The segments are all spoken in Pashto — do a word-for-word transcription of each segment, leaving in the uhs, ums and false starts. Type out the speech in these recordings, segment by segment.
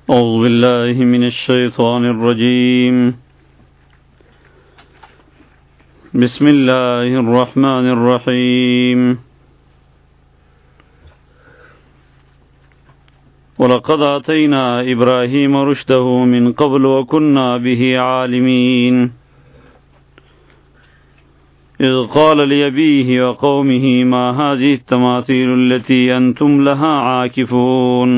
أعوذ بالله من الشيطان الرجيم بسم الله الرحمن الرحيم ولقد آتينا إبراهيم رشده من قبل وكنا به عالمين إذ قال لأبيه وقومه ما هذه التماثيل التي أنتم لها عاكفون.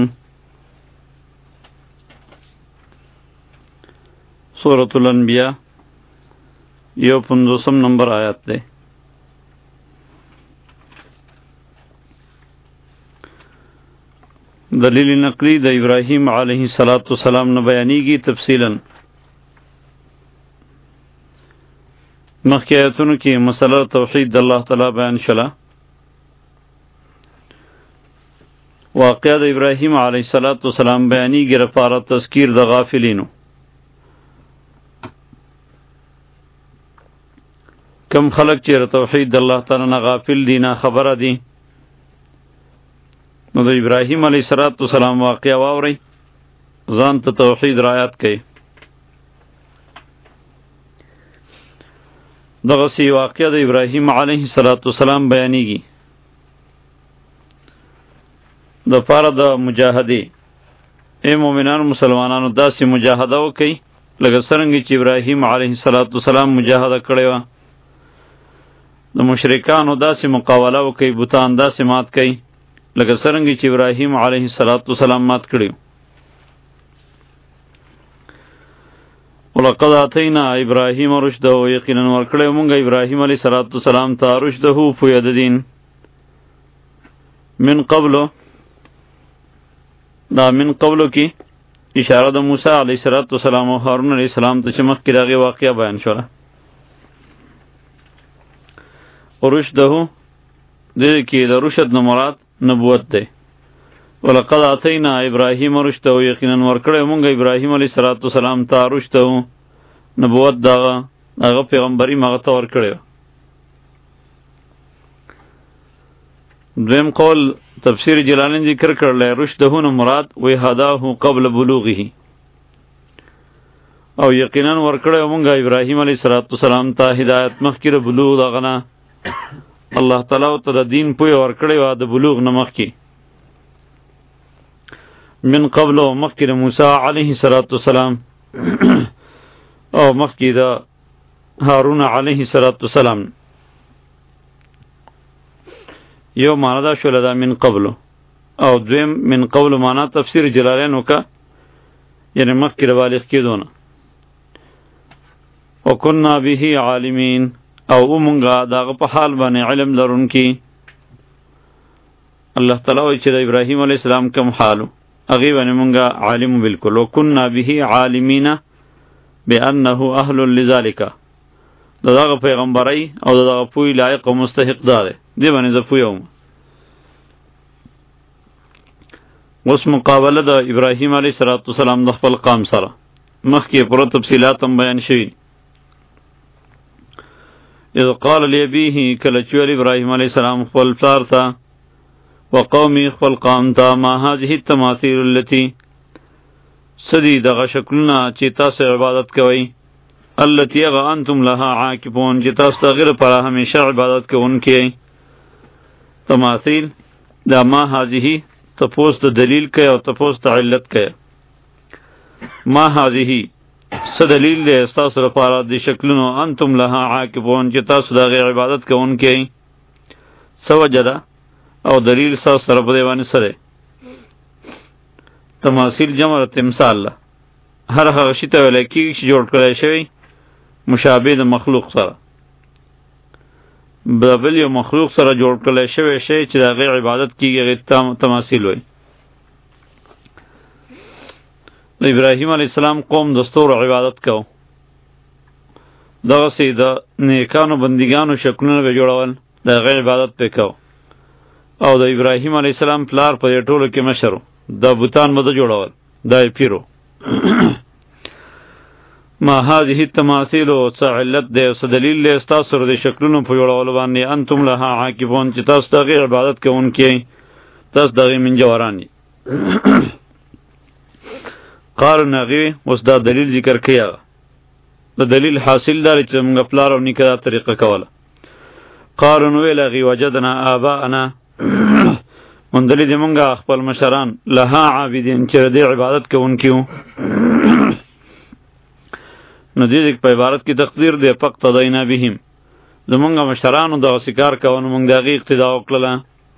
سورة الانبیاء یو پندوسم نمبر آیات دے. دلیل نقلی د ابراہیم علیہ السلام نے بیانیږي تفصیلا. مخکې آیاتونو کې مسله توحید د الله تعالی بیان شله. واقعه د ابراهیم علیه السلام بیانیږي لپاره تذکیر د غافلینو. کم خلق چې توحید د الله تعالی نه غافل دي، نه خبره دي، نو د ابراهیم علیه السلام واقعه واورئ، ځان ته توحید رعایت کړئ. دغسې واقعه د ابراهیم علیه السلام بیانیږي د پاره د مجاهدې. ای مومنانو مسلمانانو داسې مجاهده وکئ لکه څرنګه چې ابراهیم علیه السلام مجاهده کړې وه. د مشرکانو داسې مقابله وکئ، بوتان داسې مات کئ لکه څرنګه چې ابراهیم علیه السلام مات کړي. ولقد آتینا ابراهیم رشده، یقینا ورکړی مونږ ابراهیم علیه السلام ته رشده پوهه د دین. من قبلو، دا من قبلو کې اشاره د موسی علیه السلام او هارون علیه السلام ته چې مخکې د هغې واقعه بیان شوله. رشده دې کې د رشد نه مراد نبوت دی. ولقد آتینا ابراهیم رشده، یقینا ورکړی مونږ ابراهیم علیه السلام ته رشده، نبوت دغه هغه پیغمبري هغه ته ورکړی. دویم قول تفسیر جلالین ذکر کړلی، رشده نه مراد وی هداه قبل بلوغه، او یقینا ورکړی مونږ ابراهیم علیه السلام ته هدایت مخکې د بلوغ دغه نه. الله تعالی ته د دین پوهه ورکړې وه د بلوغ نه مخکې. من قبل مخکې د موسی علیه السلام او مخکې د هارون علیه السلام. یو معنا دا شوله دا من قبل، او دویم من قبل معنا تفسیر جلالین وکړه، یعنی مخکې د بالغ کېدو نه. وکنا به عالمین، او مونږه داغه په حال باندې علم لرونکي. الله تعالی وایي چې د ابراهیم علیه السلام کوم حالو هغې باندې مونږه عالم بالکل. وکنا به عالمین بانه اهل لذلک، د دغه پیغمبرۍ او د دغه پوهې لایق او مستحق دا دی. دې باندې زه پوه یم. اوس مقابله د ابراهیم علیه السلام د خپل قوم سره مخکې پوره تفصیلات هم بیان شوي. اذ قال لابیه، کله چې ویل ابراهیم علیه السلام خپل پلار ته، وقومي خپل قوم ته، ما هذه التماثيل التي، سدي دغه شکلونه چې تاسو عبادت کوئ، التي هغه انتم لها عاکفون چې تاسو د هغې لپاره همیشه عبادت کوونکي. تماثیل دا ما هذه تپوس د دلیل کوي او تپوس د علت کوي. ما هذه څه دلیل دی ستاسو لپاره د شکلونو، انتم لها عاکفون چې تاسو د هغې عبادت کوونکي. څه وجه ده او دلیل ستاسو سره په دې باندې څه دی؟ تماثیل جمع د تمثال ده. هر هغه شي ته ویلی کېږي چې جوړ کړی شوی مشابه د مخلوق سره، د بل یو مخلوق سره جوړ کړی شوی شی چې د هغې عبادت کېږي هغې تماثیل وایي. د ابراهیم علیه السلام قوم د ستورو عبادت کو، دغسې د نیکانو بندګانو شکلونه به جوړول، د هغې عبادت پې کو. او د ابراهیم علیه السلام پلار په دې ټولو کې مشر و، دا بوتان به ده جوړول، دا یې پیرو. ما هذه التماثیل، څه علت دی څه دلیل دی ستاسو د شکلونو په جوړولو باندې، انتم لها عاکفون چې تاسو د هغې عبادت کوونکي، تاسو د هغې منجوران یې. قالو نغوی اوس دا دلیل ذکر کیا د دلیل حاصل دار چې موږ پلار او نیکه دا طریقه کوله. قالو نو ویل غي وجدنا آباءنا مندلی دی مونږه خپل مشران لها عابدین چې د عبادت کوونکیو. نو دې په عبارت کې تقدیر دی فقطدینا بهم زمونږه مشرانو دغه سکار کوون مونږ دغه اقتدا وکړه.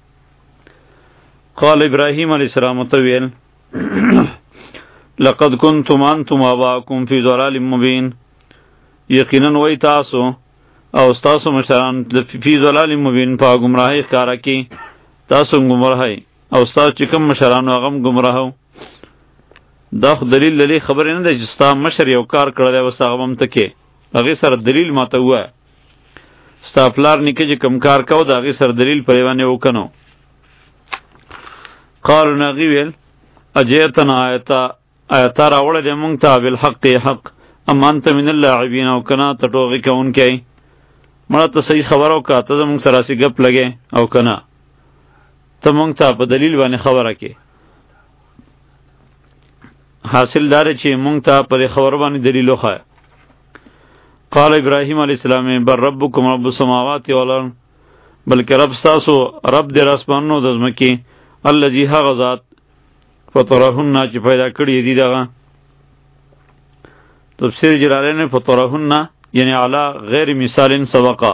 قال ابراهیم علیه السلام ته ویل لقد كنتم انتم واباؤكم في ضلال مبين یقینا وای تاسو او تاسو مشران فی ضلال مبین په گمراهی ښکارا کې تاسو گمراهی او تاسو چې کوم مشران هغه گمراهو. دا دلیل للی خبر نه ده چې ستا مشر یو کار کړی دی وستا غوم ته کې هغه سره دلیل ماته وای ستا پلار نیکه چې کوم کار کو دا هغه سره دلیل پرې باندې وکنو. قالو نغی ویل اجیتنا آیتا آیتا راوړه دې مونږ ته بالحق حق اما انت من اللاعبین او کنا ته ټوغې کوونکی مړه ته صحیح خبر او کا ته زمونږ سره سی ګپ لګې او کنا ته مونږ ته په دلیل باندې خبره کې حاصل دار چې مونږ ته پر خبر باندې دلیل وخا. قال ابراهیم علیه السلام بر ربکم رب السماوات والارض بلکې رب تاسو رب دې اسمانونو د ځمکې الذي هغه ذات فطرهن چې پیدا کړی دی دغه تفسیر جلالین فطرهن یعنی علی غیر مثال سبقا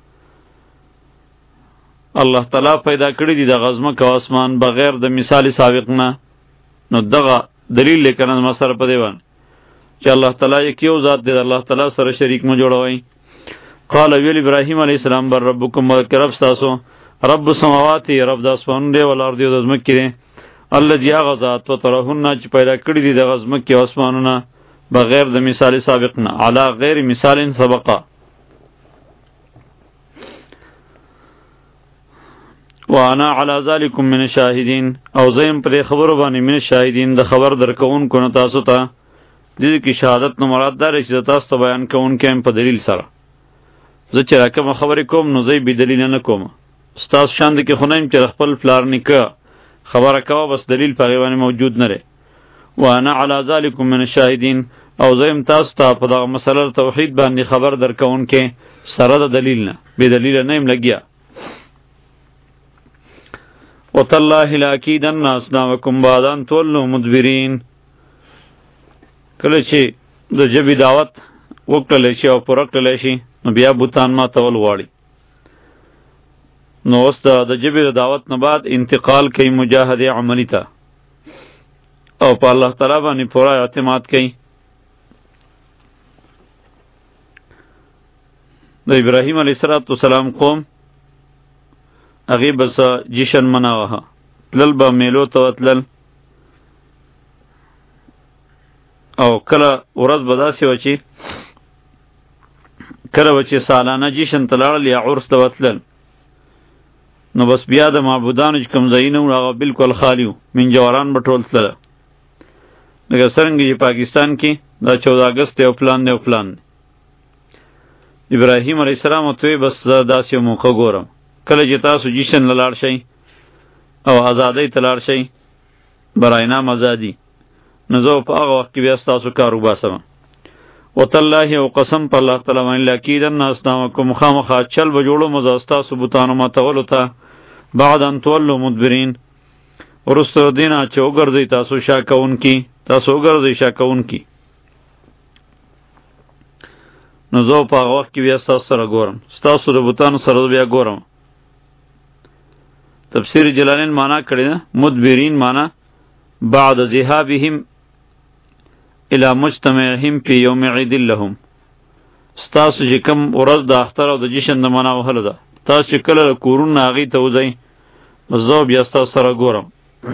الله تعالی پیدا کړی دی د غزمه کو اسمان بغیر د مثال سابق نه. نو دغه دلیل لیکنه مسر په دیوان چې الله تعالی یو ذات دی الله تعالی سره شریک مو جوړوي. قال ویل ابراهیم علیه السلام بر ربکم رب تاسو رب السماوات رب د اسمان دی ول ارض د ځمکې دی الذي غزات فطرهن چې پیدا کړی دی د غزمه کې اسمانونه بغیر د مثال سابق نه علی غیر مثال سبقا. وانا علی ذلکم من الشاهدین او زیم پر خبرو باندې من الشاهدین د خبر درکون کو تاسو ته دې کې شهادت نو مراد ده چې تاسو ته بیان کوون کیم په دلیل سره زه چې راکم خبرې کوم نو زه به دلیل نه کوم استاد شاند کې خونیم چې خپل فلار نیکه خبره کوه بس دلیل په غیبانه موجود نه لري. وانا علی ذلکم من الشاهدین او زیم تاسو ته په دغه مسله توحید باندې خبر درکون کې سره د دلیل نه به دلیل نه ایم لګیا. وتالله لاکیدن اسنامکم بعدن تولوا مدبرین کله چې د جبی دعوت وکړل شي او پر کړل شي نو بیا بوتان ما تول واړي نو اوس د جبی دعوت نه بعد انتقال کوي مجاهده عملی ته او په الله تعالی باندې پورا اعتماد کوي. د ابراهیم علیه السلام قوم هغه بس جشن مناوه تلل به میلو ته وتلل او کله ورځ به داسې و چې کله به چې سالانه جشن ته لاړل یا عرس ته وتلل نو بس بیا د معبودانو چې کوم ځایونه وو هغه بالکل خالی و من جواران به ټول تلله لکه څرنګه چې پاکستان کې دا چودہ اگست یو پلان دی او پلان دی. ابراهیم علیه السلام ته بس داسې موقع ګورم کله چې تاسو جشن لاړ شئ او ازادۍ ته لاړ شئ برای نام ازادي نو زه په هغه وخت کې بیا ستاسو کار وباسم. وتالله او قسم په الله تعالی باندې لاکیدن اسنامکم خامخا چل به جوړو مزه ستاسو بوتانو ماتولو ته بعد ان تولوا مدبرین ورستو دینا چې وګرځئ تاسو شا کوونکي تاسو وګرځئ شا کوونکي نو زه په هغه وخت کې بیا ستاسو سره ګورم ستاسو د بوتانو سره بیا ګورم. تفسیر جلالین معنا کړی ده مدبرین معنا بعد ذهابهم الى مجتمعهم في يوم عيد لهم ستاسو چې کوم ورځ د اختر او د جشن د معنا وهله ده تاسو چې کله کورونه هغې ته وځئ زه بیا ستاسو سره ګورم.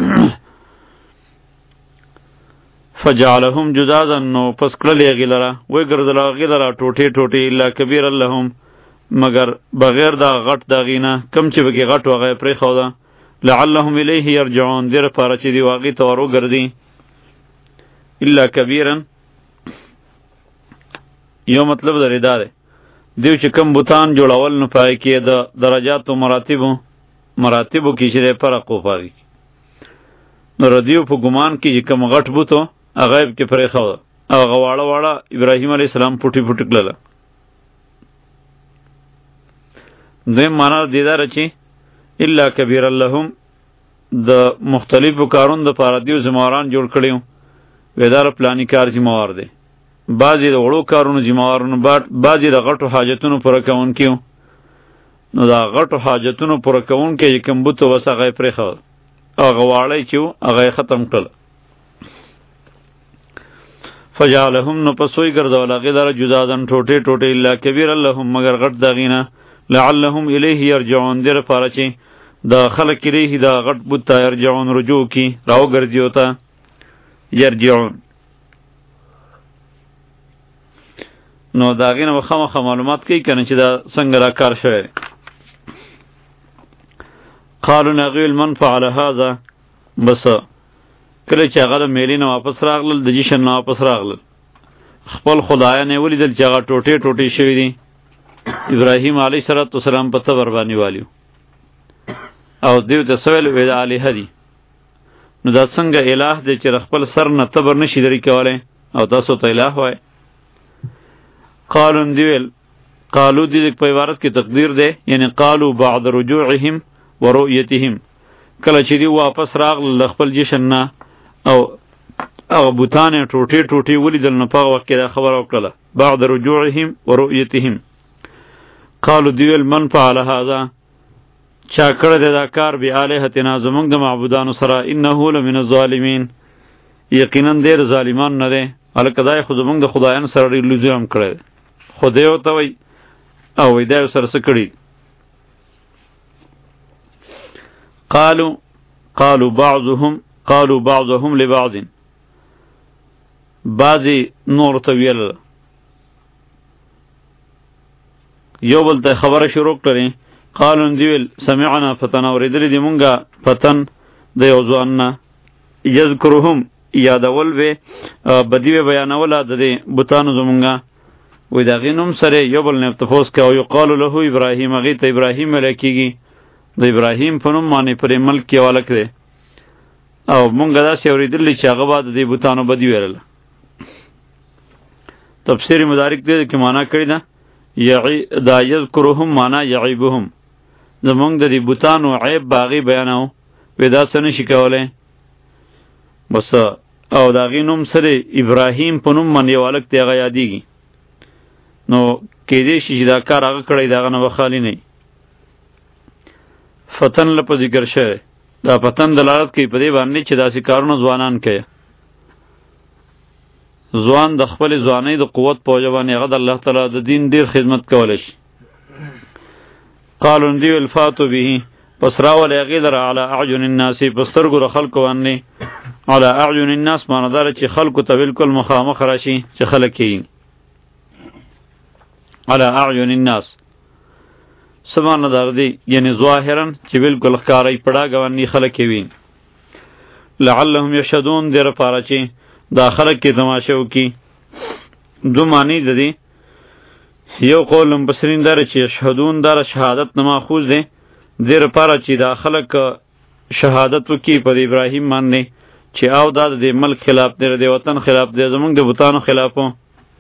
فجعلهم جزازا نو پس کړل یې هغې لره وګرځول هغې لره ټوټې ټوټې الا کبیرا لهم مگر بغیر دا غټ د هغې نه کم چې پکې غټ و هغه یې پرېښوده لعلهم الیه یرجعون دې لپاره چې دوی هغې ته ور وګرځي. الا کبیرا یو مطلب درې دا دی دوی چې کم بوتان جوړول نو په هغې کې د درجاتو مراتبو مراتبو کې چې دی فرق و په هغې کې نو ردیو په ګمان کې چې کم غټ بوت و غیب کې پرې خو هغه واړه واړه ابراهیم علیه السلام پټي پټي کړل. دویم معنا دې داره چې الا کبیر لهم د مختلفو کارونو د پاره دیو ذمہواران جوړ کړیو ویدار پلانی کار ذمہوار دی، بعضی د وړو کارونو ذمہوارونو، بعضی د غټو حاجتونو پوره کوونکیو. نو دا غټو حاجتونو پوره کوونکی چې کوم بوت وس هغه پرېښود، هغه واړی چې و هغه یې ختم کړل. فجعلهم نو پس وی ګرځول هغې لره جزازن ټوټې ټوټې الا کبیر لهم مگر غټ د هغې نه لعلهم الیه یرجعون دې لپاره چې د خلق الیه دا غټ بوت ته یرجعون رجوع کی راوګرځي ورته یرجعون. نو د هغې نه به خامخا معلومات کوي که نه چې دا څنګه دا کار شوی. قالو نه هغې ویل من فعل هذا، بس کله چې هغه د میلې نه واپس راغلل، د جشن نه واپس راغلل، خپل خدایان یې ولیدل چې هغه ټوټې ټوټې شوي دي. ابراهیم علیه صلات وسلام په تبر باندې والیو او دیو ته سویل وی د الهه دي. نو دا څنګه الہ دی چې خپل سر نه تبر نشي لرې کولی او تاسو ته الہ وای. قالو دی ویل قالو دی په عبارت کې تقدیر دی، یعنی قالو بعد رجوعهم ورؤیتهم، کله چې دی واپس راغلل خپل جشن نه او هغه بوتان ټوټې ټوټې ولیدل، نو په هغه وخت کې دا خبره وکړله بعد رجوعهم ورؤیتهم. قالو دی ویل من فعل هذا، چا کړی دی دا کار بآلهتنا زموږ د معبودانو سره، انه لمن الظالمین، یقینا دی د ظالمان نه دی. هلکه دا یې خو زموږ د خدایانو سره ډېر لوی ظلم کړی دی، خدای ورته وایي او وایي دا یې ورسره څه کړي. قالو قالو بعضهم قالو بعضهم لبعض، بعضی نور ته ویل یو بل ته خبره شروع کړې. قالو دی ویل سمعنا فتن، اورېدلې دي مونږه فتن د یو ځوان نه، یذکرهم یادول به بدی به بیانوله د دې بوتانو زمونږه، وایي د هغې نوم سره یو بل نه تپوس کوه. او یقالو له ابراهیم، هغې ته ابراهیم ویلی کېږي، د ابراهیم په نوم باندې پرې ملک کې هلک دی. او مونږ داسې اورېدلي چې هغه به د دې بوتانو بدي ویلله. تفسیر مدارک دې کې معنا کړې ده دا یذکرهم معنا یعیبهم، زمونږ د دې بوتانو عیب به هغې بیانو، وایي دا څه نشي کولی بس. او د هغې نوم سره ابراهیم په نوم باندې یو هلک دی هغه یادېږي، نو کېدی شي چې دا کار هغه کړی د هغه نه به خالي نه وي. فتن لپاره ذکر شوی، دا فتن دلالت کوي په دې باندې چې داسې کارونه ځوانان کوي. ځوان د خپل ځوانۍ د قوت په وجه باندې هغه د الله تعالی د دین ډېر خدمت کولی شي. قالو دی ویل فاتو به، پس راولئ هغې لره علی اعین الناس، په سترګو د خلکو باندې. علی اعین الناس معنی دا ده چې خلکو ته بالکل مخامخ راشي چې خلک یې علی اعین الناس. څه معنی دا دی؟ یعنی ظاهرا چې بالکل ښکاری پړه ګوانې خلک یې وي. لعلهم یشهدون دې لپاره چې دا خلق کې تماشه وکړي. دو معنی د دې، یو قول مفسرین داره چې یشهدون داره شهادت نه ماخوذ دی، دې لپاره چې دا خلق شهادت وکړي په ابراهیم باندې چې او دا د ملک خلاف دی، د وطن خلاف دی، زمونږ د بوتانو خلاف و.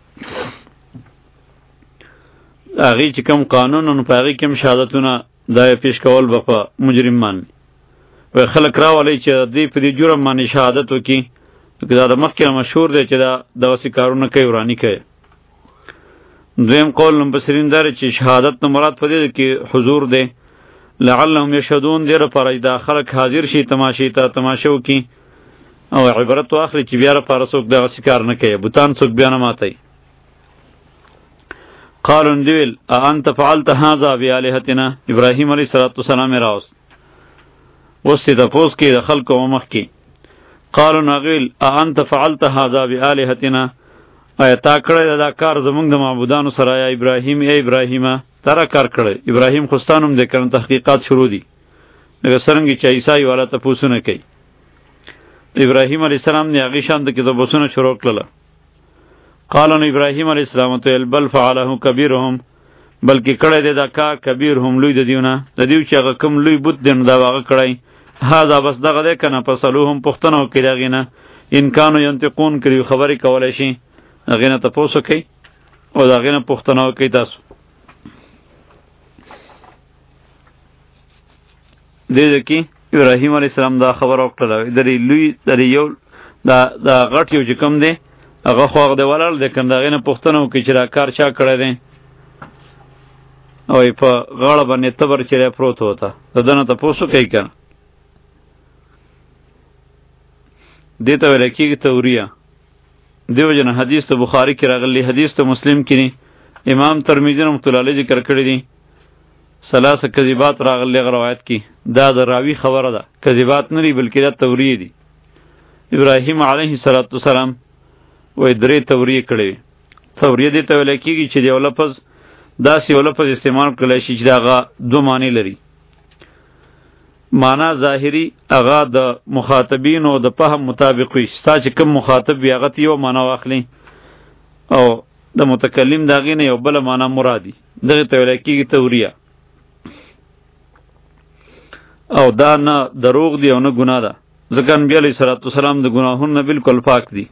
هغې چې کوم قانون نو په هغې کې هم شهادتونه دا یې پیش کول به په مجرم باندې. وایي خلک راولئ چې دې په دې جرم باندې شهادت وکړي، دا د مخکې مشهور دی چې دا داسې کارونه کوي ورانی کوي. دویم قول مفسرین دا چې شهادت نه مراد په دې کې حضور دی. لعلهم یشهدون دې لپاره دا خلک حاضر شي تماشې ته، تماشه وکړي او عبرت واخلي چې بیا لپاره څوک داسې کار نه کوي، بوتان څوک بیا نه ماتوي. قالو دی ویل اانت فعلت هذا بآلهتنا، ابراهیم علیه الصلاة والسلام یې راوست، اوس یې تپوس کوي د خلکو مخ کې. قالو ناغیل اانت فعلت هذا بآلهتنا، آیا تا کړی دا کار زمونږ د معبودانو سره یا ابراهیم؟ ای ابراهیمه تا را کار کړی. ابراهیم خو ستا نوم دی، که تحقیقات شروع دي لکه څرنګه چې عیسی والا تپوسونه کوي. ابراهیم علیه السلام نه هغې شان ته کې تپوسونه شروع کړله. قالو نو ابراهیم علیه السلام ته ویل بل فعله کبیرهم، بلکې کړی دی دا کار کبیرهم لوی د دیونه، د دیو چې هغه کوم لوی بت دی نو دا هغه کړی. هذا بس دغه دی که نه؟ فصلوهم پوښتنه وکړي د هغې نه ان کانو ینطقون کړي خبرې کولای شي هغې نه تپوس وکئ او د هغې نه پوښتنه وکئ تاسو. دې ځای کې ابراهیم علیه السلام دا خبره وکړله درې لوی درې یو دا دا غټ یو چې کوم دی هغه خو هغه دی ولاړ دی که د هغې نه پوښتنه وکړي چې دا کار چا کړی دی او په غاړه باندې تبر چې دی پروت وته د ده نه تپوس وکئ که نه. دې ته ویلی کېږي توریه. دې وجه نه حدیث ته بخاري کې راغلی، حدیث ته مسلم کې نه، امام ترمذي رحمة الله علیه ذکر کړی دي ثلاثه کذبات راغلی هغه روایت کې. دا د راوي خبره ده، کذبات نه دي بلکې دا توریه دي. ابراهیم علیه السلام وایي درې توریې کړې وي. توریه دې ته ویلی کېږي چې د یو لفظ داسې یو لفظ استعمال کړلی شي چې د هغه دوه معنی لري. معنا ظاهری هغه د مخاطبین او د فهم مطابق وي. ستا چې کوم مخاطب وي هغه ته یو معنا واخلي او د متکلم د هغې نه یو بله معنا مرادي. دغې ته ویلی کېږي توریه. او دا نه دروغ دی او نه ګناه ده، ځکه نبي علیه صلات وسلام د ګناهونو نه بالکل پاک دی.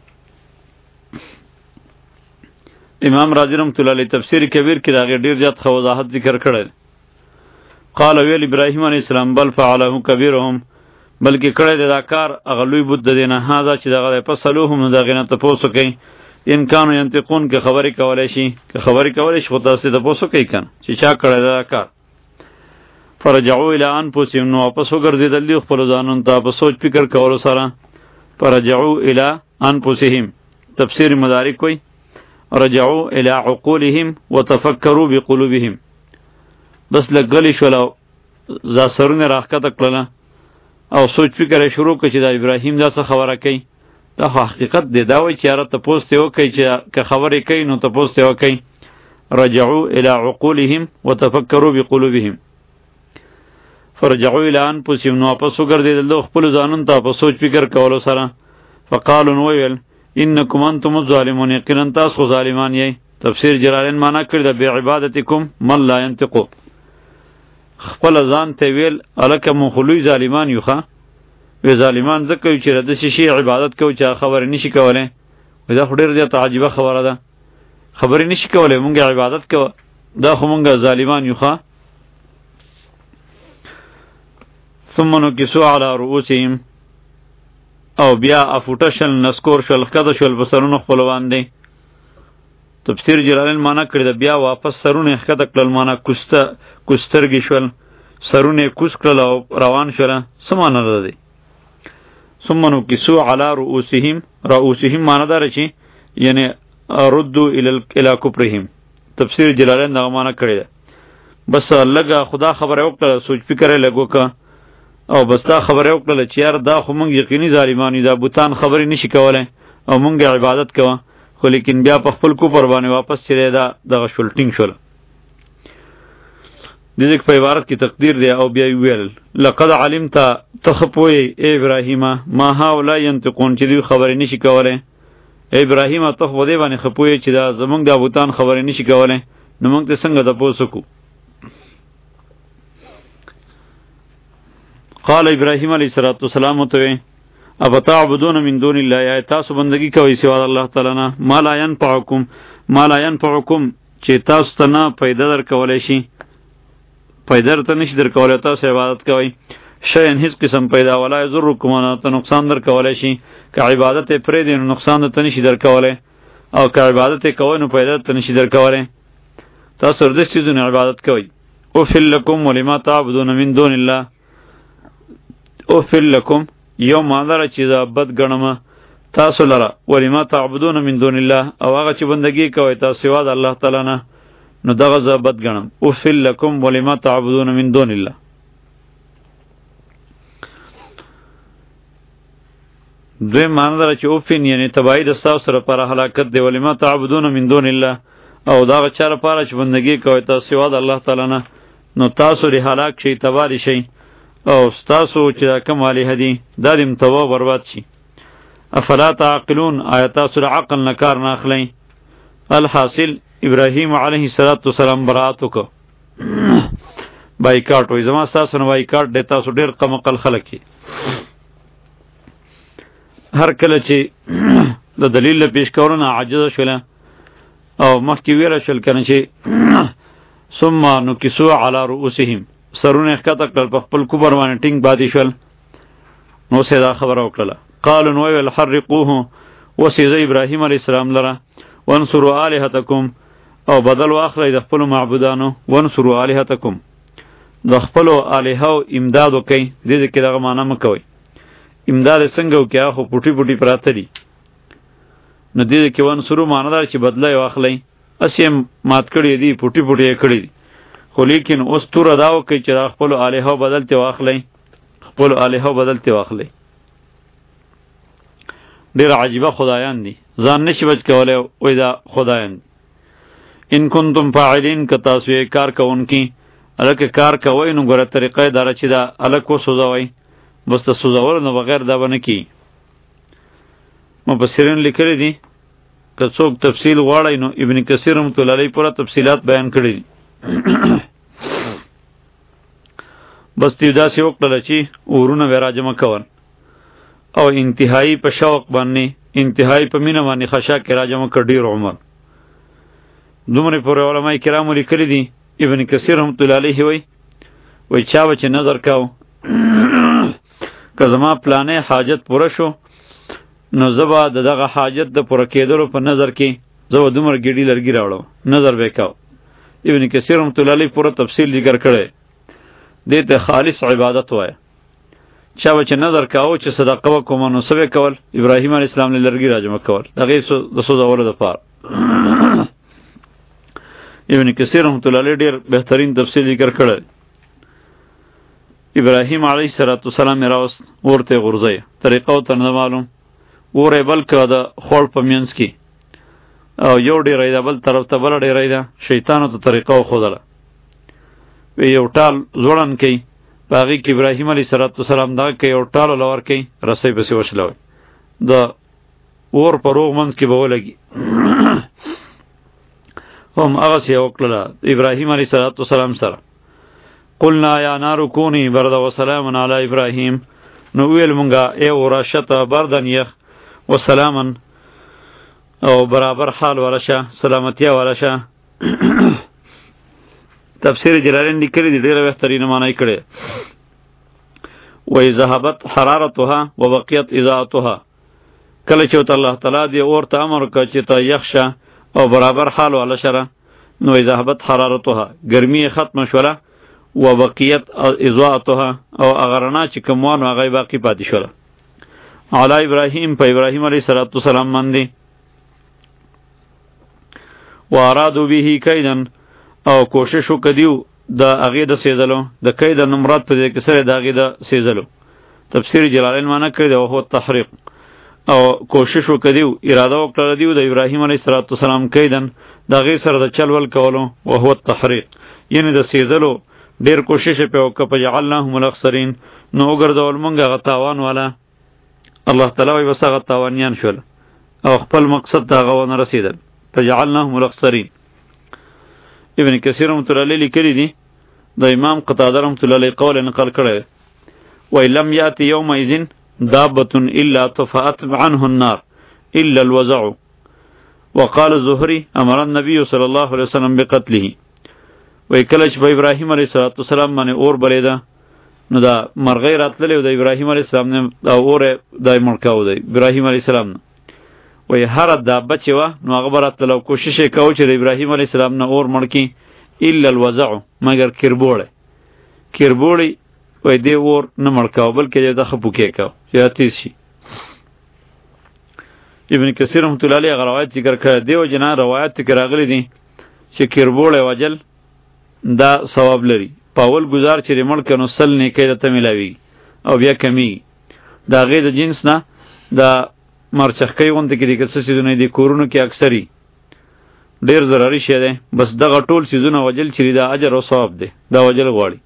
امام رازی رحمة الله علیه تفسیر کبیر کې د هغې ډېر زیات ښه وضاحت ذکر کړی. قال ویل ابراهیم علیه السلام بل فعله کبیرهم، بلکې کړی دی دا کار هغه لوی بت د دې نه هذا چې دغه دی فسألوهم نو د هغې نه تپوس وکئ ان کانو ینطقون که خبرې کولی شي که خبرې کولی شي خو تاسې تپوس وکئ که نه چې چا کړی دی دا کار. فرجعوا الی انفسهم نو واپس وګرځېدل دي خپلو ځانونو ته په سوچ فکر کولو سره. فرجعوا الی انفسهم تفسیر مدارک کوي رجعوا الی عقولهم وتفکروا بقلوبهم، بس لګلی شول او دا سرونه راښکته کړله او سوچ فکر یې شروع کړ چې دا ابراهیم دا څه خبره کوي. دا خو حقیقت دی، دا وایي چې یاره تپوس ترې وکئ چې که خبرې کوي نو تپوس ترې وکئ. رجعوا الی عقولهم وتفکروا بقلوبهم فرجعوا الی انفسهم نو واپس وګرځېدل د خپلو ځانونو ته په سوچ فکر کولو سره. فقالوا نو ویل انکم انتم الظالمون، یقینا تاسو ظالمان یئ. تفسیر جلالین معنا کړی ده بعبادتکم من لا ینطقو، خپل ځان ته ویل الکه مو خو لوی ظالمان یو ښه وی ظالمان ځکه یو چې د داسې شي عبادت کوو چې خبرې نشي کولی. دا خو ډېر زیاته عجیبه خبره ده، خبرې نشي کولی مونږ عبادت کوو، دا خو مونږ ظالمان یو ښه. ثم نکسوا علی رؤوسهم او بیا افوټه شل نسکور شل ښکته شول په سرونو خپلو باندې. تفسیر جلالین معنا کړی ده بیا واپس سرونه ښکته کړل، معنا کوسته کوسترګې شول، سرونه یې کوز کړل او روان شوله. څه معنا ده دی؟ ثم نکسوا علی رؤوسهم، رؤوسهم معنا داره چې یعنی ردو الی کفرهم. تفسیر جلالین دغه معنا کړی ده. بس لږه خدا خبره وکړه، سوچ فکر یې لږ وکړه او بس دا خبره وکړله چې یار دا خو مونږ یقیني ظالمان یو، دا بوتان خبرې نشي کولی او مونږ عبادت کوه، خو لیکن بیا په خپل کفر باندې واپس چې دی دا دغه شول ټینګ شوله. دې ځکه په عبارت کې تقدیر دی او بیا یې ویل لقد علمت ته ښه پوهې ای ابراهیمه ما هؤلاء ینطقون چې دوی خبرې نشي کولی. ای ابراهیمه ته خو په دې باندې ښه پوهې چې دا زمونږ دا بوتان خبرې نشي کولی، نو مونږ ته څنګه تپوس وکړو. قال ابراهیم علیه السلام ته ابتعبدون من دون الله، یا تاسو بندگی کوئ سوا د الله تعالی نه ما لا ینفعکم ما لا ینفعکم چې تاسو ته نه پیدا درکولی شي، پیدا درته نشي درکولی، تاسو عبادت کوئ شیئا هیڅ قسم پیدا ولا یضرکم نه ته نقصان درکولی شي. که عبادت یې پرېږدئ نو نقصان درته نشي درکولی، او که عبادت یې کوئ نو پیدا درته نشي درکولی. تاسو د دې څیزونو عبادت کوئ. اوفل لکم ولما تعبدون من دون الله، اوفل لکم یو مانداره چې دا بد ګڼمه تاسو لره، ولما تعبدون من دون الله او هغه چې بندگی کوئ تاسو سوا د الله تعالی نه نو دغه زه بد ګڼم. اوفل لکم ولما تعبدون من دون الله. دوی مانداره چې اوفین یعنی تباہی د ستاسو سره پر هلاکت دی، ولما تعبدون من دون الله او دغه چا لپاره چې بندگی کوئ تاسو سوا د الله تعالی نه نو تاسو لري هلاک شئ، تباه دي شئ او ستاسو چې دا کوم الهه دي دا دې تباه برباد شي. افلا تعقلون، آیا تاسو د عقل نه کار نه اخلئ؟ الحاصل ابراهیم علیه السلام برات وکړه، بایکاټ وایي زما ستاسو نه بایکاټ دی، تاسو ډېر کم عقل خلک یې. هر کله چې د دلیل له پیش کولو نه عاجزه شوله او مخکې ویله شول کنه چې ثم نکسوا علی رؤوسهم سرونه ښکته کړل په خپل کبر باندې ټینګ پاتې شول نو سې دا خبره وکړله قالوا نو ویل حرقوه وسیزه ابراهیم علیه السلام لره وانصروا آلهتکم او بدل واخلئ د خپلو معبودانو وانصروا آلهتکم د خپلو الهو امداد وکئ دې دې کې دغه معنی مه کوئ امداد یې څنګه وکړي هغه خو پوټي پوټي پراته دي نو دې دې کې وانصروا معنی دا چې بدله یې واخلئ هسې یې مات کړي دي پوټي پوټي یې کړي دي خو لیکن اوس توره دا وکئ چې د خپلو الهو بدل ترې واخلئ خپلو الهو بدل ترې واخلئ ډېر عجیبه خدایان دي ځان نشي بچ کولی وایي دا خدایان دي ان کنتم فاعلین که تاسو یې کار کوونکي هلکه کار کوئ نو ګوره طریقه یې داره چې دا هلک وسوځوئ بس د سوځولو نه بغیر دا به نه کیږي مفسرین لیکلی دي که څوک تفصیل غواړئ نو ابن کثیر رحمة الله علیه پوره تفصیلات بیان کړي دي بس دوی داسې وکړله چې اورونه به یې راجمع کول او انتهایی په شوق باندې انتهایی په مینه باندې خشاک کې راجمع کړ ډېر عمر دومره پورې علماء کرامو لیکلي دي ابن کثیر رحمة الله علیه وایي وایي چا به چې نظر کاو که زما پلانې حاجت پوره شو نو زه به د دغه حاجت د پوره کېدلو په نظر کې زه به دومره ګېډي لرګي راوړم نظر به یې کاو ابن کثیر رحمة الله علیه پوره تفصیل ذکر کړی دې ته خالص عبادت وایه چا به چې نظر کاوه چې صدقه وکوم نو څه به کول ابراهیم علیه السلام له لرګي راجمع کول د هغې د سوځولو دپاره ابن کثیر رحمة الله علیه ډېر بهترین تفصیل ذکر کړی ابراهیم علیه السلام یې راوست اور ته یې غورځوئ طریقه ورته نه معلوم اور یې بل کړه د خوړ په منځ کې او یو ډېری ده بل طرف ته بله ډېری ده شیطانو ته طریقه وښودله وی یو ټال ځوړن کوي په هغې کې ابراهیم علیه السلام دغه کوي یو ټال له ورکوي رسۍ پسې وشلوئ د اور په روغ منځ کې به ولګي هم هغسې یې وکړله ابراهیم علیه السلام سره قلنا یا نار کونی برد و سلاما علی ابراهیم نو ویل مونږه ای اوره شته بردن یخ و سلاما او برابر حال ورشه سلامتیا ورشه تفسیر جلالین لیکلی دی ډیره بهترینه معنی کړی وی ذهبت حرارتها و بقیت اضاءتها کله چې ورته الله تعالی دی اور ته امر وکړه چې ته یخ شه او برابر حال ورشه نو وی ذهبت حرارتها ګرمي یې ختمه شوله و بقیت اضاءتها او هغه رڼا چې کوم وه نو هغه یې باقي پاتې شوله علی ابراهیم په ابراهیم علیه السلام باندې و ارادو به کیدا او کوشش وکړیو د هغې د سیزلو د کید نه مراد په دې کې سره د هغې د سیزلو تفسیر جلالین معنی کړی دی وهو تحریق او کوشش وکړیو اراده وکړله دیو د ابراهیم علیه السلام کیدن د هغې سره د چل ول کولو وهو تحریق یعنی د سیزلو ډېر کوشش یې پرې وکړه فجعلناهم الاخسرین نو وګرځول موږ هغه تاوان والا الله تعالی وایي بس هغه تاوانیان شول او خپل مقصد ته هغه ونه رسېدل فجعلناهم الاخسرین ابن کثیر رحمة الله علیه لیکلی دي د امام قتاده رحمة الله علیه قول نقل کړی وی لم یأتی یومئذ دابة الا طفأت عنه النار الا الوزع وقال الزهري امر النبي صلی الله علیه وسلم بقتله وی کله چې په ابراهیم علیه السلام باندې اور بلیده نو دا مرغۍ راتللی و د ابراهیم علیه السلام نه دا اور یې دا یې مړ کاوه د ابراهیم علیه السلام نه وی هره دابه چې وه نو هغه به راتلله او کوشش یې کوه چې د ابراهیم علیه السلام نه اور مړ کړي الا الوزع مګر کربوړی کربوړی وی دې اور نه مړ کاوه بلکې دې دغه پوکې کاوه چې دا تیز شي ابن کثیر رحمة الله علیه هغه روایت ذکر کړی دې وجې نه روایت کې راغلی دي چې کربوړی وجل دا ثواب لري په اول ګزار چې مړ کړه نو سل نیکۍ درته میلاویږي او بیا کمیږي د هغې د جنس نه د مرچخکۍ غوندې کې دي که څه څیزونه دي کورونو کې اکثري ډېر ضرري شی دی بس دغه ټول څیزونه وجل چې دا اجر او ثواب دی دا وجل غواړي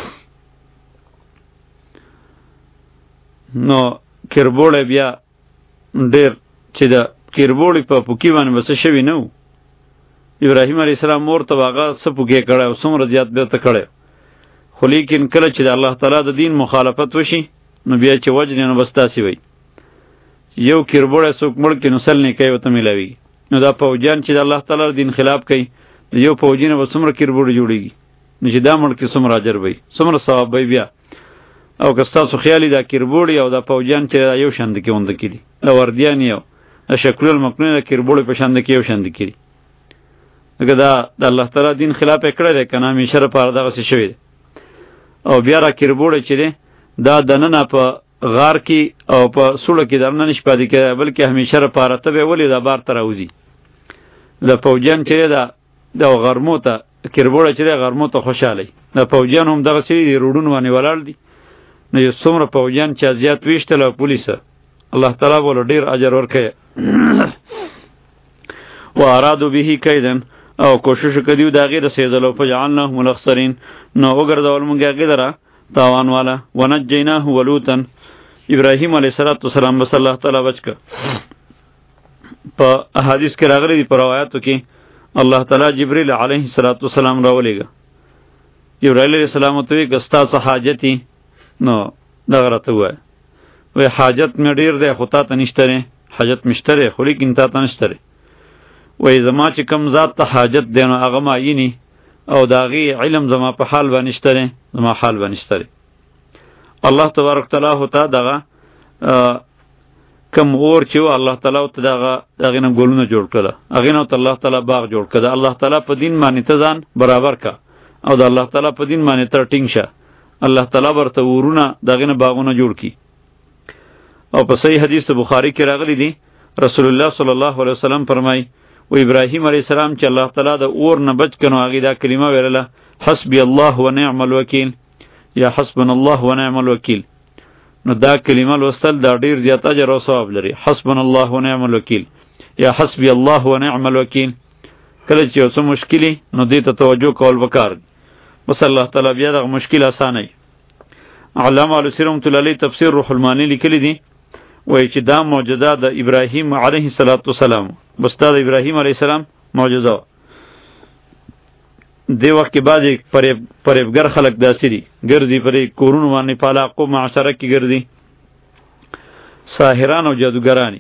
نو کربوړی بیا ډېر چې د کربوړي په پوکي باندې به څه شوي نه و ابراهیم علیه السلام مور ته به هغه څه پوکې کړی او څومره زیات بیرته کړی خو لیکن کله چې د الله تعالی د دین مخالفت وشي نو بیا چې وجنې نو بس داسې وایي یو کربوړی څوک مړ کړي نو سل نیکۍ ورته میلاوي. نو دا پوجیان چې د الله تعالی دین خلاف کوي د یو پوجي نه به څومره کربوړي جوړېږي نو چې دا مړ کړي څومره اجر به وي څومره ثواب به وي بیا. او که ستاسو خیالي دا کربوړي او دا پوجیان چې یو شان کې ونده کړي دا وردیان یو د شکل المکنون د کربوړي په شان کې یو شان کړي دغه دا د الله تعالی دین خلاف کړی دی کنه همیشه لپاره دغه څه شوی دی. او بیا را کربوړي چې دی دا دننه په غار کې او په سوړه کې درنه نش پاتې کېږي بلکې همیشه لپاره ته به ولې دا بار ته راوځي. د پوجیان چې دا د غرمو ته کربوړي چې غرمو ته خوشاله د پوجیان هم دغه سری روډون باندې ولاړ دي. نو یو څومره پوجیان چې زیات ویشتل او پولیس الله تعالی ول ډیر اجر ورکړي. و ارادو به کیدن او کوشش کړیو دا غیر سیدلو فجعلناه ملخسرین نو وګرځول مونږ هغه درا تاوان والا ونجیناه ولوتن ابراهیم علیه السلام بس الله تعالی بچک. په احادیث کې راغلي دی په روایتو کې الله تعالی جبرئیل علیه السلام راولېګا. جبرئیل علیه السلام ته وی ګستا څه حاجتی نو دغه راته وای وی حاجت مې ډیر دی خو تا ته نشته حاجت مشتره خو لیکن تا ته نشته وی زما چې کم ذات ته حاجت دی نو هغه معینی او داغي علم زما په حال باندې نشته زما حال باندې نشته. الله تبارک تعالی هوتا دغه کم اور چې الله تعالی ته دغه دغه نه ګولونه جوړ کړه هغه نو الله تعالی باغ جوړ کړه. الله تعالی په دین باندې ته ځان برابر کا او د الله تعالی په دین باندې تر ټینګ شه الله تعالی ورته ورونه دغه نه باغونه جوړ کی. او په صحیح حدیث بخاری کې راغلی دی رسول الله صلی الله علیه وسلم فرمای و ابراهیم علیه السلام چې الله تعالی د اور نه بچ کنو هغه دا کلمه ویله حسبی الله و نعم الوکیل یا حسبنا الله و نعم الوکیل. نو دا کلمه لوستل دا ډیر زیات اجر او ثواب لري. حسبنا الله و نعم الوکیل یا حسبی الله و نعم الوکیل. کله چې اوس مشکلی نو دې ته توجه کول وکړ بس الله تعالی بیا دا مشکل اسانه. علامه علوسی رحمت الله علیه تفسیر روح المانی لیکلی دی وای چې دا معجزه د ابراهیم علیه السلام بس دا د ابراهیم علیه السلام معجزه دی. وخت کې بعضی پریب پریبګر خلک داسې دي ګرځي پرې کورونو باندې په علاقو معاشره کې ګرځي ساحران او جادوګرانی.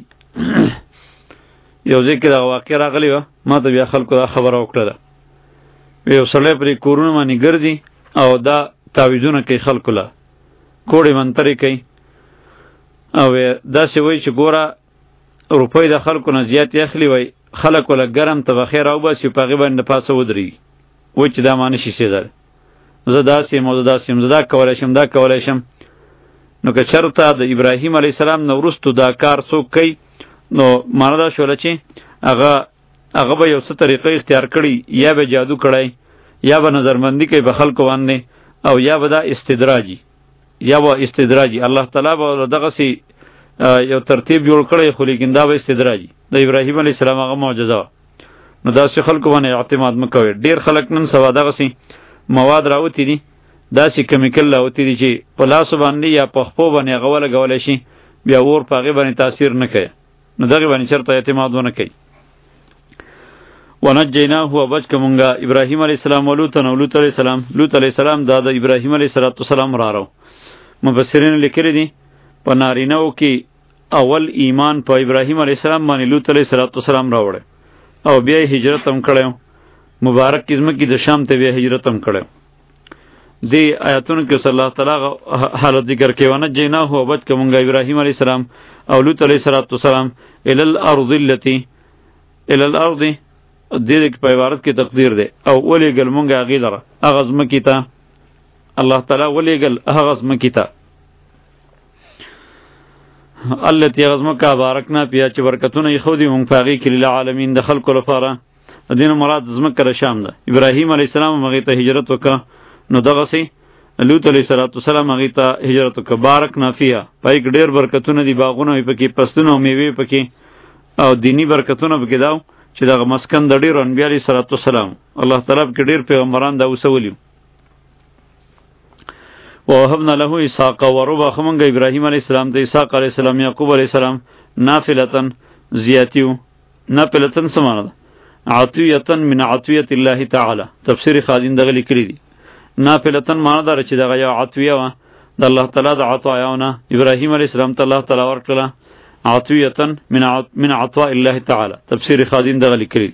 یو ځکه دا واقع راغلی و ما ته بیا خلکو دا خبره وکړه یو سړی پرې کورونو باندې ګرځي او دا تعویذونه کوي خلکو له کوړې منترې کوي او داسې وایي چې ګوره روپۍ د خلکو نه زیات اخلي وای خلک ولا ګرم ته بخیر او بس په هغې باندې پاسه ودرېږي وایي چې دا معنی شي سیدل زه داسې یم او زه داسې یم زه دا کولی شم دا کولی شم. نو که چېرته د ابراهیم علیه السلام نه وروستو دا کار څوک کوي نو معنی دا شوله چې هغه هغه به یو څه طریقه اختیار کړي یا به جادو کړی یا به نظرمندي کوي به خلکو باندې او یا به دا استدراجي یا به استدراجي الله تعالی به دغسې یو ترتیب جوړ کړی خو لیکن دا به استدراجي. د ابراهیم علیه السلام هغه معجزه نو داسې خلکو باندې اعتماد مه کوئ. ډېر خلک نن سبا دغسې مواد راوتي دي داسې کیمیکل راوتي دي چې په لاسو باندې یا په خپو باندې هغه ولګولی شي بیا اور په هغې باندې تاثیر نه کوي نو دغې باندې چېرته اعتماد ونه کوي. ونجیناه و بچ کمونگا ابراهیم علیه السلام و لوط و لوط علیه السلام. لوط علیه السلام دا د ابراهیم علیه السلام رارو. مفسرین لیکلی دي په نارینه‌و کې اول ایمان په ابراهیم علیه السلام باندې لوط علیه السلام راوړی او بیا هجرت هم کړی مبارک کزمه کې د شام ته بیا هجرت هم کړی. دی آیاتونو کې صلی الله تعالی حالت ذکر کوي ونجیناه و بچ کمونگا ابراهیم علیه السلام او لوط علیه السلام الی الارض التي الی الارض دې په عبارت کې تقدیر دی او ولېږل مونږ هغې لره هغه ځمکې ته الله تعالی ولېږل هغه ځمکې ته التي هغه ځمکه بارکنا فیها چې برکتونه یې ښودي مونږ په هغې کې للعالمین د خلکو لپاره. د دې نه مراد ځمکه د شام ده. ابراهیم علیه السلام هم هغې ته هجرت وکړه نو دغسې لوط علیه السلام هغې ته هجرت وکړه. بارکنا فیها په هغې کې ډېر برکتونه دي باغونه وي پکې پستونه او میوې پکې او دیني برکتونه پکې دا چې دغه مسکن د ډېرو انبیا علیه السلام الله تعالی پکې ډېر پیغمبران دا اوسولي. ووهبنا له اسحاق وربخ مونږ ابراهیم علیه السلام ته اسحاق علیه السلام یعقوب علیه السلام نافلتن زیاتیو. نافلتن څه معنی ده؟ عطیتن من عطیت الله تعالی. تفسیر خازن دغه لیکلی دي نافلتن معنی ده چې دغه یو عطیه وه د الله تعالی د عطایاونه ابراهیم علیه السلام ته الله تعالی ورکړله عطویتن من من عطاء الله تعالی. تفسیر خازن دغه لیکلی.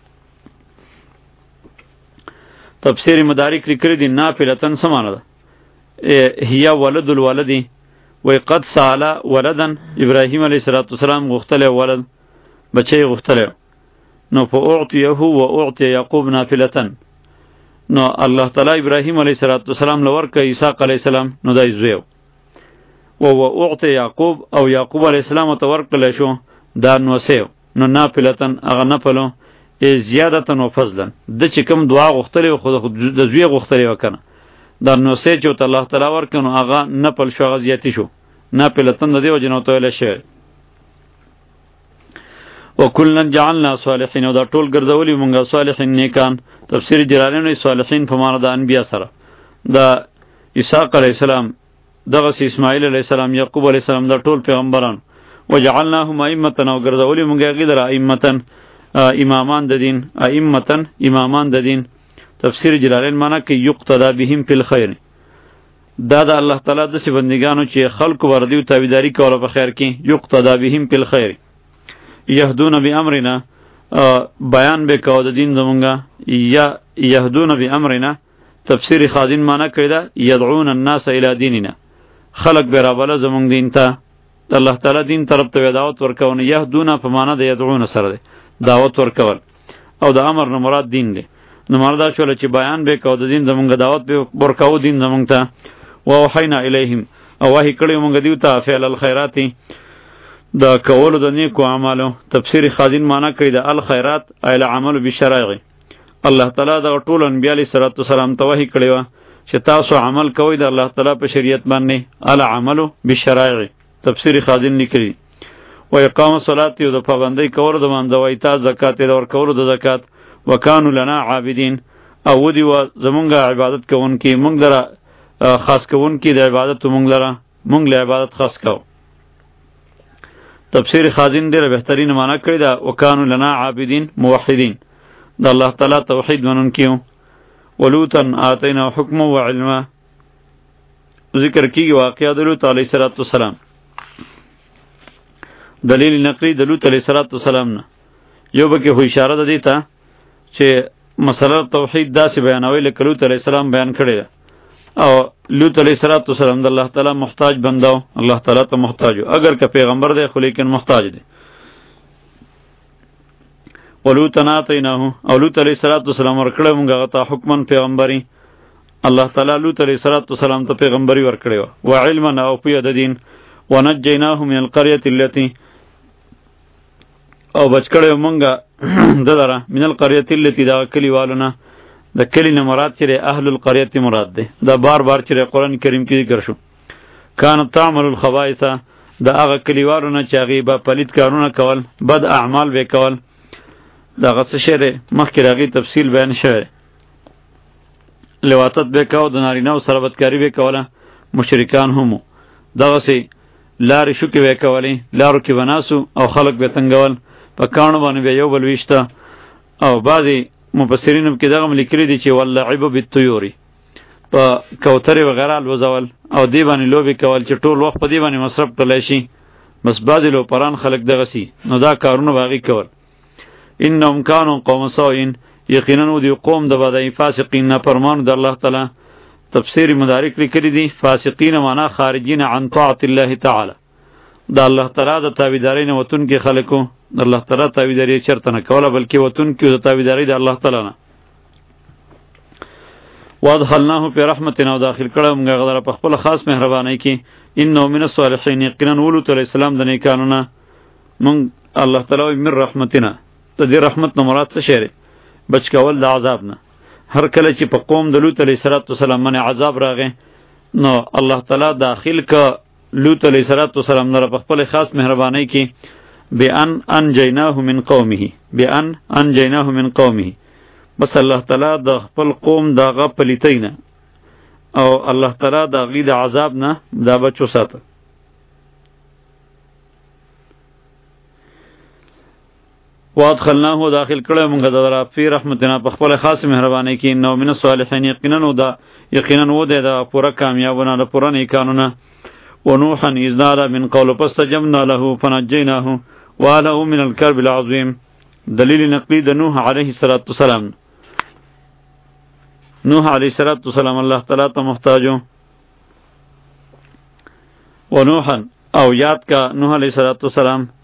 تفسیر مدارک لیکلی دی نافلتن سمانه ده هي ولد الولد و قد سال ولدن ابراهیم علیه السلام غختله ولد بچی غختله نو فاعطيه و اعطي يعقوب نافلتن نو الله تعالی ابراهیم علیه السلام لور ک عیسی علیه السلام نو دای زویو و و اعطي یعقوب او یعقوب علیه السلام تورکل شو دا نو سیو نو نافلتن اغه نفلو ای زیادتن و فضلن د چې کوم دعا غختلی خو د زوی غختلی وکنه دا نو سی چې الله تعالی ورکنو اغه نفل شو غزیاتی شو نافلتن د دیو جنو تویل شه وکلن جعلنا صالحین او دا ټول ګرځولی مونږه صالحین نیکان. تفسیر جلالین صالحین په معنا د انبیا سره دا اسحاق علیه السلام دغه اسماعیل علیه السلام یعقوب علیه السلام دا ټول پیغمبران وجعلناهم ائمه او ګرځولی مونږه غیدر ائمه امامان د دین ائمه امامان د دین. تفسیر جلالین معنا کې یقتدا بهم فی الخير دا د الله تعالی د سی بندگانو چې خلق وردی او تابعداری کوله په خیر کې یقتدا بهم فی الخير یهدون بامرنا بیان به کو د دین زمونږه یا یهدون بامرنا. تفسیر خازن معنا کړه یدعون الناس الی دیننا خلق به رابله زمونږ دین ته الله تعالی دین طرف ته دعوت ورکونه یهدون په معنا د یدعون سره دعوت ورکول او د امر نه مراد دین دی. نو مردا شول چې بیان به کو د دین زمونږه دعوت به ورکاو دین زمونږ ته و وحینا الیهم او وحی کړي مونږ دیو ته فعل الخيرات دا کولو د نیکو اعمالو. تفسیر خازن معنا کړي د الخيرات ال عمل بالشرائع. الله تعالی دا ټول انبیاء علیه السلام ته وحی کړي وا چې تاسو عمل کوئ د الله تعالی په شریعت باندې ال عمل بالشرائع. تفسیر خازن لیکي و اقام الصلاه او د پابندۍ کولو د منځ او ایت زکات د ور کولو د زکات وکانو لنا عابدین او ودی و زمونږه عبادت کوونکی مونږ دره خاص کوونکی د عبادت مونږ لره مونږ له عبادت خاص کو. تفسیر خازن ډیره بهترین معنا کړی دا وکانو لنا عابدین موحدین د الله تعالی توحید منونکیو. ولوطن آتینا حکم و علم ذکر کیږي واقعا د لوط علیه السلام. دلیل نقلی د لوط علیه السلام نه یو به کې خو اشاره ده دیتا چې مسله توحید داسې بیانوي لکه لوط علیه السلام بیان کړی ده او لوط علیه السلام د الله تعالی محتاج بندو الله تعالی ته محتاج اگر که پیغمبر دی خو لیکن محتاج دی. ولوط آتیناه او لوط علیه السلام ورکړه مونږ غته حکمن پیغمبري الله تعالی لوط علیه السلام ته پیغمبري ورکړی و علما او په د دین ونجیناه من القريه التي او بچکړه مونږه دلاره من القريه التي دا کلیوالونه د کلی نه مراد چې اهل القريه مراد ده دا بار بار چې قرآن کریم کې ذکر شو. کان تعمل الخبائث دا هغه کلیوالونه چې هغه به پلیت کارونه کول بد اعمال به کول دا غصه شری مخکې راغی تفصیل بیان شوی لواتت به کاو د نارینه او سره بدکاری به کوله مشرکان هم دغه سي لارې شو کې به کولې لارو کې بناسو او خلق به تنګول په کانو باندې به یو بل ویشته او بعضی مفسرین کې دغه لیکلي دي چې ولعب بالطيور په کوترې وغیرہ الوزول او دی باندې لوبي کول چې ټول وخت په دی باندې مصرف کړل شي بس بعضی لو پران خلق دغه سي نو دا کارونه باغی کول. انهم كانوا قوم سوء یقینا دی قوم د بدای فاسقین نه فرمان د الله تعالی. تفسیر مدارک لیکلی دي فاسقین معنا خارجین عن طاعت الله تعالی دا الله تعالی د تابعداري نه وتون کې خلکو د الله تعالی تابعداري چرته نه کوله بلکې وتون کې د تابعداري د الله تعالی نه. وادخلناه فی رحمتنا داخل کړه موږ غره په خپل خاص مهرباني کې انه من الصالحین یقینا ولوط علیه السلام د نیکانو نه موږ الله تعالی من رحمتنا ته دې رحمت نه مراد څه شری بچ کول د عذاب نه. هر کله چې په قوم د لوط علیه السلام باندې عذاب راغی نو الله تعالی داخل ک لوط علیه السلام نه په خپل خاص مهرباني کې بان انجیناه من قومه بان انجیناه من قومه بس الله تعالی د خپل قوم دغه پلیتینه او الله تعالی د غی د عذاب نه دا بچو ساته. وادخلناه داخل کړه موږ دره فی رحمتنا په خپل خاص مهرباني کې نو من الصالحین یقینا نو دا یقینا و د پوره کامیابونه د پوره نیکانونه. ونوحا إذ نادى من قبل فاستجبنا له فنجيناه وأهله من الكرب العظيم. دلیل نقلی د نوح علیه السلام. نوح علیه السلام الله تعالی ته محتاجو. ونوحا او یاد کا نوح علیه السلام